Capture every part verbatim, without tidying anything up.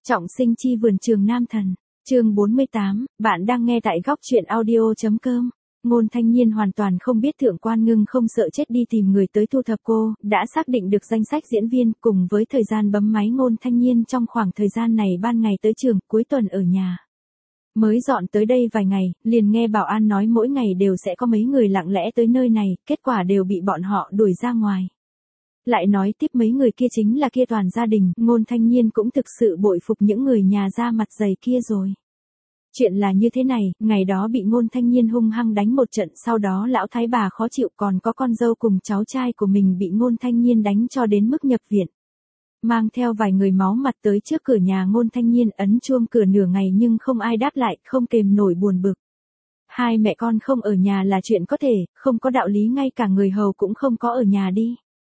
Trọng sinh chi vườn trường nam thần, chương bốn mươi tám, bạn đang nghe tại góc truyện audio.com. Ngôn Thanh Nhiên hoàn toàn không biết Thượng Quan Ngưng không sợ chết đi tìm người tới thu thập cô, đã xác định được danh sách diễn viên cùng với thời gian bấm máy. Ngôn Thanh Nhiên trong khoảng thời gian này ban ngày tới trường, cuối tuần ở nhà. Mới dọn tới đây vài ngày, liền nghe bảo an nói mỗi ngày đều sẽ có mấy người lặng lẽ tới nơi này, kết quả đều bị bọn họ đuổi ra ngoài. Lại nói tiếp mấy người kia chính là kia toàn gia đình, Ngôn Thanh Nhiên cũng thực sự bội phục những người nhà da mặt dày kia rồi. Chuyện là như thế này, ngày đó bị Ngôn Thanh Nhiên hung hăng đánh một trận, sau đó lão thái bà khó chịu, còn có con dâu cùng cháu trai của mình bị Ngôn Thanh Nhiên đánh cho đến mức nhập viện. Mang theo vài người máu mặt tới trước cửa nhà Ngôn Thanh Nhiên, ấn chuông cửa nửa ngày nhưng không ai đáp lại, không kềm nổi buồn bực. Hai mẹ con không ở nhà là chuyện có thể, không có đạo lý ngay cả người hầu cũng không có ở nhà đi.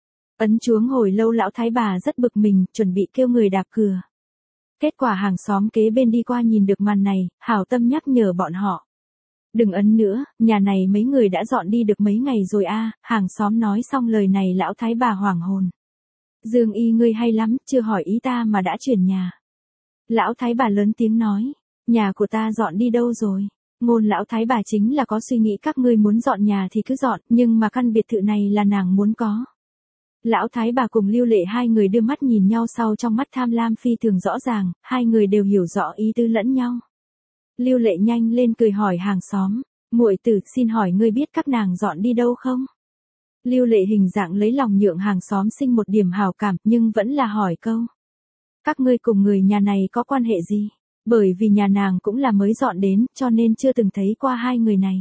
Ấn chuông hồi lâu lão thái bà rất bực mình, chuẩn bị kêu người đạp cửa. Kết quả hàng xóm kế bên đi qua nhìn được màn này, hảo tâm nhắc nhở bọn họ. Đừng ấn nữa, nhà này mấy người đã dọn đi được mấy ngày rồi a. À, hàng xóm nói xong lời này lão thái bà hoảng hồn. Dương Y ngươi hay lắm, chưa hỏi ý ta mà đã chuyển nhà. Lão thái bà lớn tiếng nói, nhà của ta dọn đi đâu rồi? Ngôn lão thái bà chính là có suy nghĩ các ngươi muốn dọn nhà thì cứ dọn, nhưng mà căn biệt thự này là nàng muốn có. Lão thái bà cùng Lưu Lệ hai người đưa mắt nhìn nhau, sau trong mắt tham lam phi thường rõ ràng, hai người đều hiểu rõ ý tứ lẫn nhau. Lưu Lệ nhanh lên cười hỏi hàng xóm, muội tử, xin hỏi ngươi biết các nàng dọn đi đâu không? Lưu Lệ hình dạng lấy lòng nhượng hàng xóm sinh một điểm hảo cảm, nhưng vẫn là hỏi câu. Các ngươi cùng người nhà này có quan hệ gì? Bởi vì nhà nàng cũng là mới dọn đến, cho nên chưa từng thấy qua hai người này.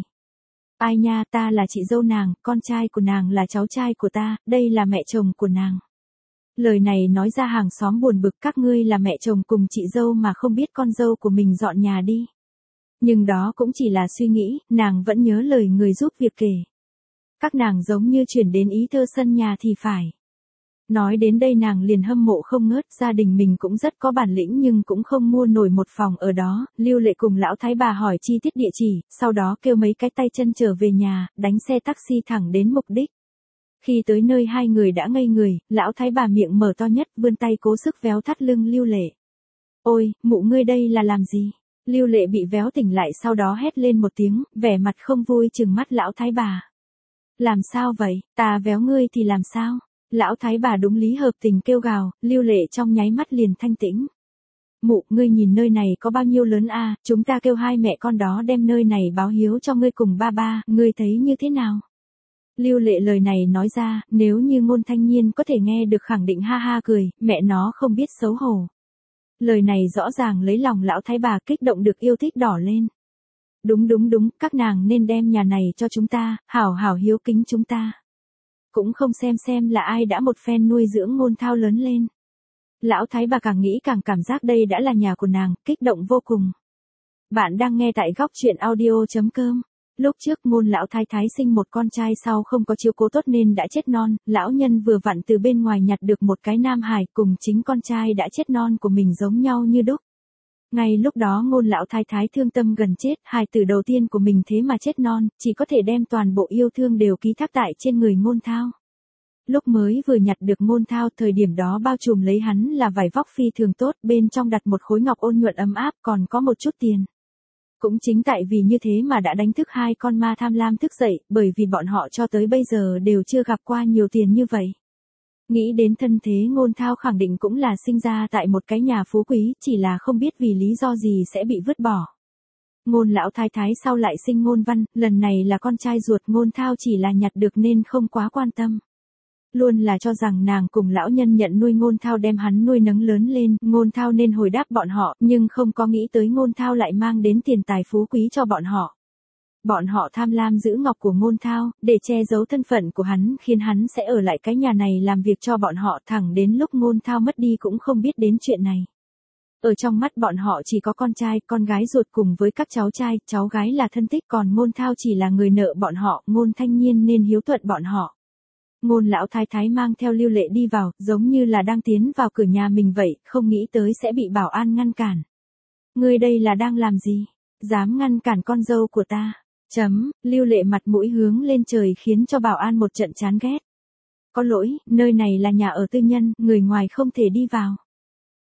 Ai nha, ta là chị dâu nàng, con trai của nàng là cháu trai của ta, đây là mẹ chồng của nàng. Lời này nói ra hàng xóm buồn bực, các ngươi là mẹ chồng cùng chị dâu mà không biết con dâu của mình dọn nhà đi. Nhưng đó cũng chỉ là suy nghĩ, nàng vẫn nhớ lời người giúp việc kể. Các nàng giống như chuyển đến ý thơ sân nhà thì phải. Nói đến đây nàng liền hâm mộ không ngớt, gia đình mình cũng rất có bản lĩnh nhưng cũng không mua nổi một phòng ở đó. Lưu Lệ cùng lão thái bà hỏi chi tiết địa chỉ, sau đó kêu mấy cái tay chân trở về nhà, đánh xe taxi thẳng đến mục đích. Khi tới nơi hai người đã ngây người, lão thái bà miệng mở to nhất, vươn tay cố sức véo thắt lưng Lưu Lệ. Ôi, mụ ngươi đây là làm gì? Lưu Lệ bị véo tỉnh lại, sau đó hét lên một tiếng, vẻ mặt không vui trừng mắt lão thái bà. Làm sao vậy, ta véo ngươi thì làm sao? Lão thái bà đúng lý hợp tình kêu gào, Lưu Lệ trong nháy mắt liền thanh tĩnh. Mụ, ngươi nhìn nơi này có bao nhiêu lớn a, à, chúng ta kêu hai mẹ con đó đem nơi này báo hiếu cho ngươi cùng ba ba, ngươi thấy như thế nào? Lưu Lệ lời này nói ra, nếu như Ngôn Thanh Nhiên có thể nghe được khẳng định ha ha cười, mẹ nó không biết xấu hổ. Lời này rõ ràng lấy lòng lão thái bà, kích động được yêu thích đỏ lên. Đúng đúng đúng, các nàng nên đem nhà này cho chúng ta, hảo hảo hiếu kính chúng ta. Cũng không xem xem là ai đã một phen nuôi dưỡng Ngôn Thao lớn lên. Lão thái bà càng nghĩ càng cảm giác đây đã là nhà của nàng, kích động vô cùng. Bạn đang nghe tại góc truyện audio.com. Lúc trước Ngôn lão thái thái sinh một con trai sau không có chiếu cố tốt nên đã chết non, lão nhân vừa vặn từ bên ngoài nhặt được một cái nam hài, cùng chính con trai đã chết non của mình giống nhau như đúc. Ngay lúc đó Ngôn lão thái thái thương tâm gần chết, hài tử đầu tiên của mình thế mà chết non, chỉ có thể đem toàn bộ yêu thương đều ký thác tại trên người Ngôn Thao. Lúc mới vừa nhặt được Ngôn Thao, thời điểm đó bao trùm lấy hắn là vải vóc phi thường tốt, bên trong đặt một khối ngọc ôn nhuận ấm áp, còn có một chút tiền. Cũng chính tại vì như thế mà đã đánh thức hai con ma tham lam thức dậy, bởi vì bọn họ cho tới bây giờ đều chưa gặp qua nhiều tiền như vậy. Nghĩ đến thân thế Ngôn Thao khẳng định cũng là sinh ra tại một cái nhà phú quý, chỉ là không biết vì lý do gì sẽ bị vứt bỏ. Ngôn lão thái thái sau lại sinh Ngôn Văn, lần này là con trai ruột, Ngôn Thao chỉ là nhặt được nên không quá quan tâm. Luôn là cho rằng nàng cùng lão nhân nhận nuôi Ngôn Thao, đem hắn nuôi nấng lớn lên, Ngôn Thao nên hồi đáp bọn họ, nhưng không có nghĩ tới Ngôn Thao lại mang đến tiền tài phú quý cho bọn họ. Bọn họ tham lam giữ ngọc của Ngôn Thao, để che giấu thân phận của hắn, khiến hắn sẽ ở lại cái nhà này làm việc cho bọn họ, thẳng đến lúc Ngôn Thao mất đi cũng không biết đến chuyện này. Ở trong mắt bọn họ chỉ có con trai, con gái ruột cùng với các cháu trai, cháu gái là thân thích, còn Ngôn Thao chỉ là người nợ bọn họ, Ngôn Thanh Nhiên nên hiếu thuận bọn họ. Ngôn lão thái thái mang theo Lưu Lệ đi vào, giống như là đang tiến vào cửa nhà mình vậy, không nghĩ tới sẽ bị bảo an ngăn cản. Ngươi đây là đang làm gì? Dám ngăn cản con dâu của ta? Chấm, Lưu Lệ mặt mũi hướng lên trời khiến cho bảo an một trận chán ghét. Có lỗi, nơi này là nhà ở tư nhân, người ngoài không thể đi vào.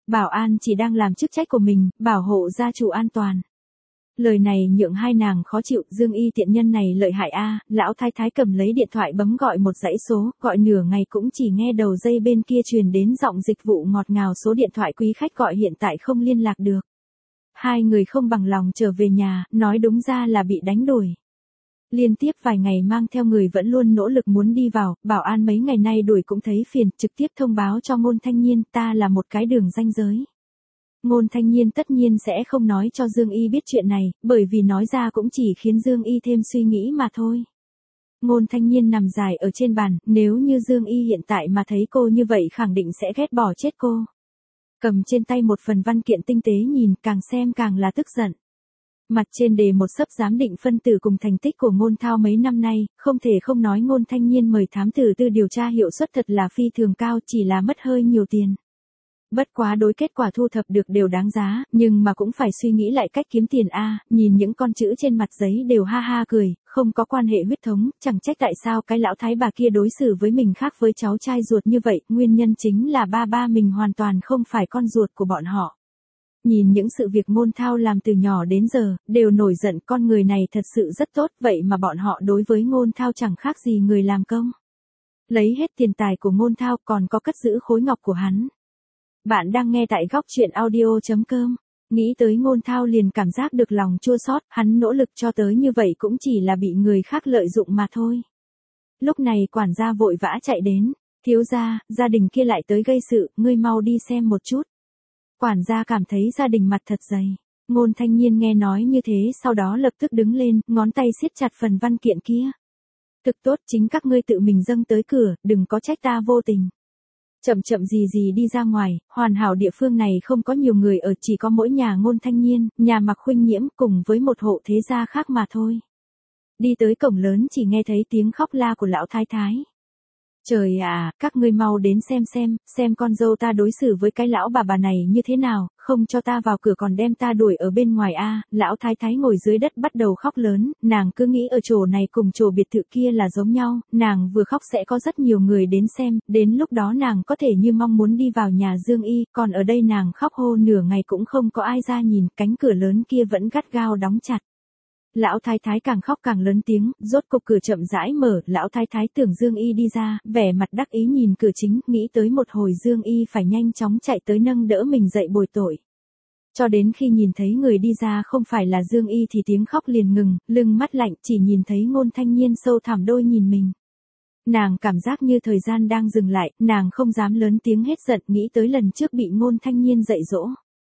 Bảo an chỉ đang làm chức trách của mình, bảo hộ gia chủ an toàn. Lời này nhượng hai nàng khó chịu, Dương Y tiện nhân này lợi hại a. Lão thái thái cầm lấy điện thoại bấm gọi một dãy số, gọi nửa ngày cũng chỉ nghe đầu dây bên kia truyền đến giọng dịch vụ ngọt ngào, số điện thoại quý khách gọi hiện tại không liên lạc được. Hai người không bằng lòng trở về nhà, nói đúng ra là bị đánh đuổi. Liên tiếp vài ngày mang theo người vẫn luôn nỗ lực muốn đi vào, bảo an mấy ngày nay đuổi cũng thấy phiền, trực tiếp thông báo cho Ngôn Thanh Nhiên, ta là một cái đường ranh giới. Ngôn Thanh Nhiên tất nhiên sẽ không nói cho Dương Y biết chuyện này, bởi vì nói ra cũng chỉ khiến Dương Y thêm suy nghĩ mà thôi. Ngôn Thanh Nhiên nằm dài ở trên bàn, nếu như Dương Y hiện tại mà thấy cô như vậy khẳng định sẽ ghét bỏ chết cô. Cầm trên tay một phần văn kiện tinh tế nhìn, càng xem càng là tức giận. Mặt trên đề một sấp giám định phân tử cùng thành tích của Ngôn Thao mấy năm nay, không thể không nói Ngôn Thanh Nhiên mời thám tử tư điều tra hiệu suất thật là phi thường cao, chỉ là mất hơi nhiều tiền. Bất quá đối kết quả thu thập được đều đáng giá, nhưng mà cũng phải suy nghĩ lại cách kiếm tiền a. Nhìn những con chữ trên mặt giấy đều ha ha cười, không có quan hệ huyết thống, chẳng trách tại sao cái lão thái bà kia đối xử với mình khác với cháu trai ruột như vậy, nguyên nhân chính là ba ba mình hoàn toàn không phải con ruột của bọn họ. Nhìn những sự việc Ngôn Thao làm từ nhỏ đến giờ, đều nổi giận, con người này thật sự rất tốt, vậy mà bọn họ đối với Ngôn Thao chẳng khác gì người làm công. Lấy hết tiền tài của Ngôn Thao còn có cất giữ khối ngọc của hắn. Bạn đang nghe tại góc truyện audio chấm com. Nghĩ tới Ngôn Thao liền cảm giác được lòng chua xót, hắn nỗ lực cho tới như vậy cũng chỉ là bị người khác lợi dụng mà thôi. Lúc này quản gia vội vã chạy đến, thiếu gia, gia đình kia lại tới gây sự, ngươi mau đi xem một chút. Quản gia cảm thấy gia đình mặt thật dày. Ngôn Thanh Nhiên nghe nói như thế sau đó lập tức đứng lên, ngón tay siết chặt phần văn kiện kia. Thực tốt, chính các ngươi tự mình dâng tới cửa, đừng có trách ta vô tình. Chậm chậm gì gì đi ra ngoài, hoàn hảo địa phương này không có nhiều người ở, chỉ có mỗi nhà Ngôn Thanh Nhiên, nhà Mạc Khuynh Nhiễm cùng với một hộ thế gia khác mà thôi. Đi tới cổng lớn chỉ nghe thấy tiếng khóc la của lão thái thái. Trời à, các ngươi mau đến xem xem, xem con dâu ta đối xử với cái lão bà bà này như thế nào, không cho ta vào cửa còn đem ta đuổi ở bên ngoài a. Lão thái thái ngồi dưới đất bắt đầu khóc lớn, nàng cứ nghĩ ở chỗ này cùng chỗ biệt thự kia là giống nhau, nàng vừa khóc sẽ có rất nhiều người đến xem, đến lúc đó nàng có thể như mong muốn đi vào nhà Dương Y, còn ở đây nàng khóc hô nửa ngày cũng không có ai ra nhìn, cánh cửa lớn kia vẫn gắt gao đóng chặt. Lão thái thái càng khóc càng lớn tiếng, rốt cục cửa chậm rãi mở, lão thái thái tưởng Dương Y đi ra, vẻ mặt đắc ý nhìn cửa chính, nghĩ tới một hồi Dương Y phải nhanh chóng chạy tới nâng đỡ mình dậy bồi tội. Cho đến khi nhìn thấy người đi ra không phải là Dương Y thì tiếng khóc liền ngừng, lưng mắt lạnh, chỉ nhìn thấy Ngôn Thanh Nhiên sâu thẳm đôi nhìn mình. Nàng cảm giác như thời gian đang dừng lại, nàng không dám lớn tiếng hết giận, nghĩ tới lần trước bị Ngôn Thanh Nhiên dạy dỗ.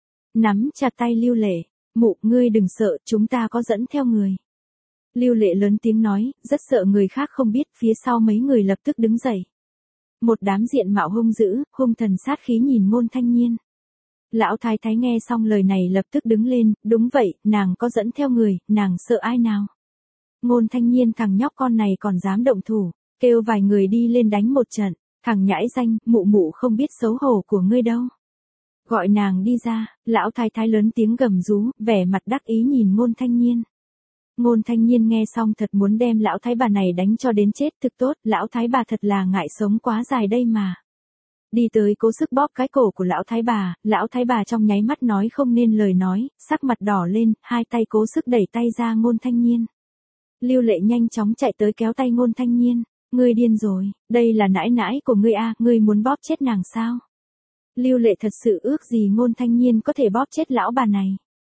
Nắm chặt tay Lưu Lệ. Mụ, ngươi đừng sợ, chúng ta có dẫn theo người. Lưu Lệ lớn tiếng nói, rất sợ người khác không biết, phía sau mấy người lập tức đứng dậy. Một đám diện mạo hung dữ, hung thần sát khí nhìn Ngôn Thanh Nhiên. Lão thái thái nghe xong lời này lập tức đứng lên, đúng vậy, nàng có dẫn theo người, nàng sợ ai nào. Ngôn Thanh Nhiên thằng nhóc con này còn dám động thủ, kêu vài người đi lên đánh một trận, thằng nhãi danh, mụ mụ không biết xấu hổ của ngươi đâu. Gọi nàng đi ra, lão thái thái lớn tiếng gầm rú, vẻ mặt đắc ý nhìn Ngôn Thanh Nhiên. Ngôn Thanh Nhiên nghe xong thật muốn đem lão thái bà này đánh cho đến chết, thực tốt, lão thái bà thật là ngại sống quá dài đây mà. Đi tới cố sức bóp cái cổ của lão thái bà, lão thái bà trong nháy mắt nói không nên lời nói, sắc mặt đỏ lên, hai tay cố sức đẩy tay ra Ngôn Thanh Nhiên. Lưu Lệ nhanh chóng chạy tới kéo tay Ngôn Thanh Nhiên, ngươi điên rồi, đây là nãi nãi của ngươi a, ngươi muốn bóp chết nàng sao? Lưu Lệ thật sự ước gì Ngôn Thanh Nhiên có thể bóp chết lão bà này.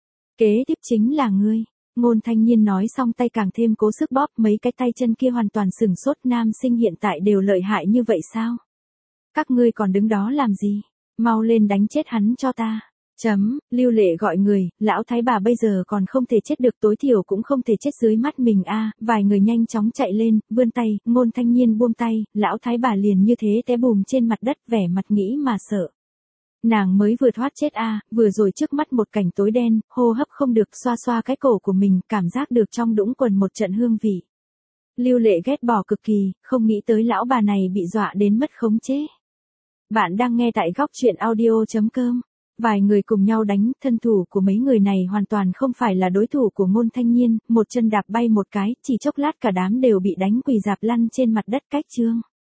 Kế tiếp chính là ngươi. Ngôn Thanh Nhiên nói xong tay càng thêm cố sức bóp, mấy cái tay chân kia hoàn toàn sừng sốt, nam sinh hiện tại đều lợi hại như vậy sao? Các ngươi còn đứng đó làm gì? Mau lên đánh chết hắn cho ta. Chấm, Lưu Lệ gọi người, lão thái bà bây giờ còn không thể chết được, tối thiểu cũng không thể chết dưới mắt mình a. Vài người nhanh chóng chạy lên, vươn tay, Ngôn Thanh Nhiên buông tay, lão thái bà liền như thế té bùm trên mặt đất, vẻ mặt nghĩ mà sợ. Nàng mới vừa thoát chết a, vừa rồi trước mắt một cảnh tối đen, hô hấp không được, xoa xoa cái cổ của mình, cảm giác được trong đũng quần một trận hương vị. Lưu Lệ ghét bỏ cực kỳ, không nghĩ tới lão bà này bị dọa đến mất khống chế. Bạn đang nghe tại góc truyện audio chấm com. Vài người cùng nhau đánh, thân thủ của mấy người này hoàn toàn không phải là đối thủ của Ngôn Thanh Nhiên, một chân đạp bay một cái, chỉ chốc lát cả đám đều bị đánh quỳ rạp lăn trên mặt đất cách chương.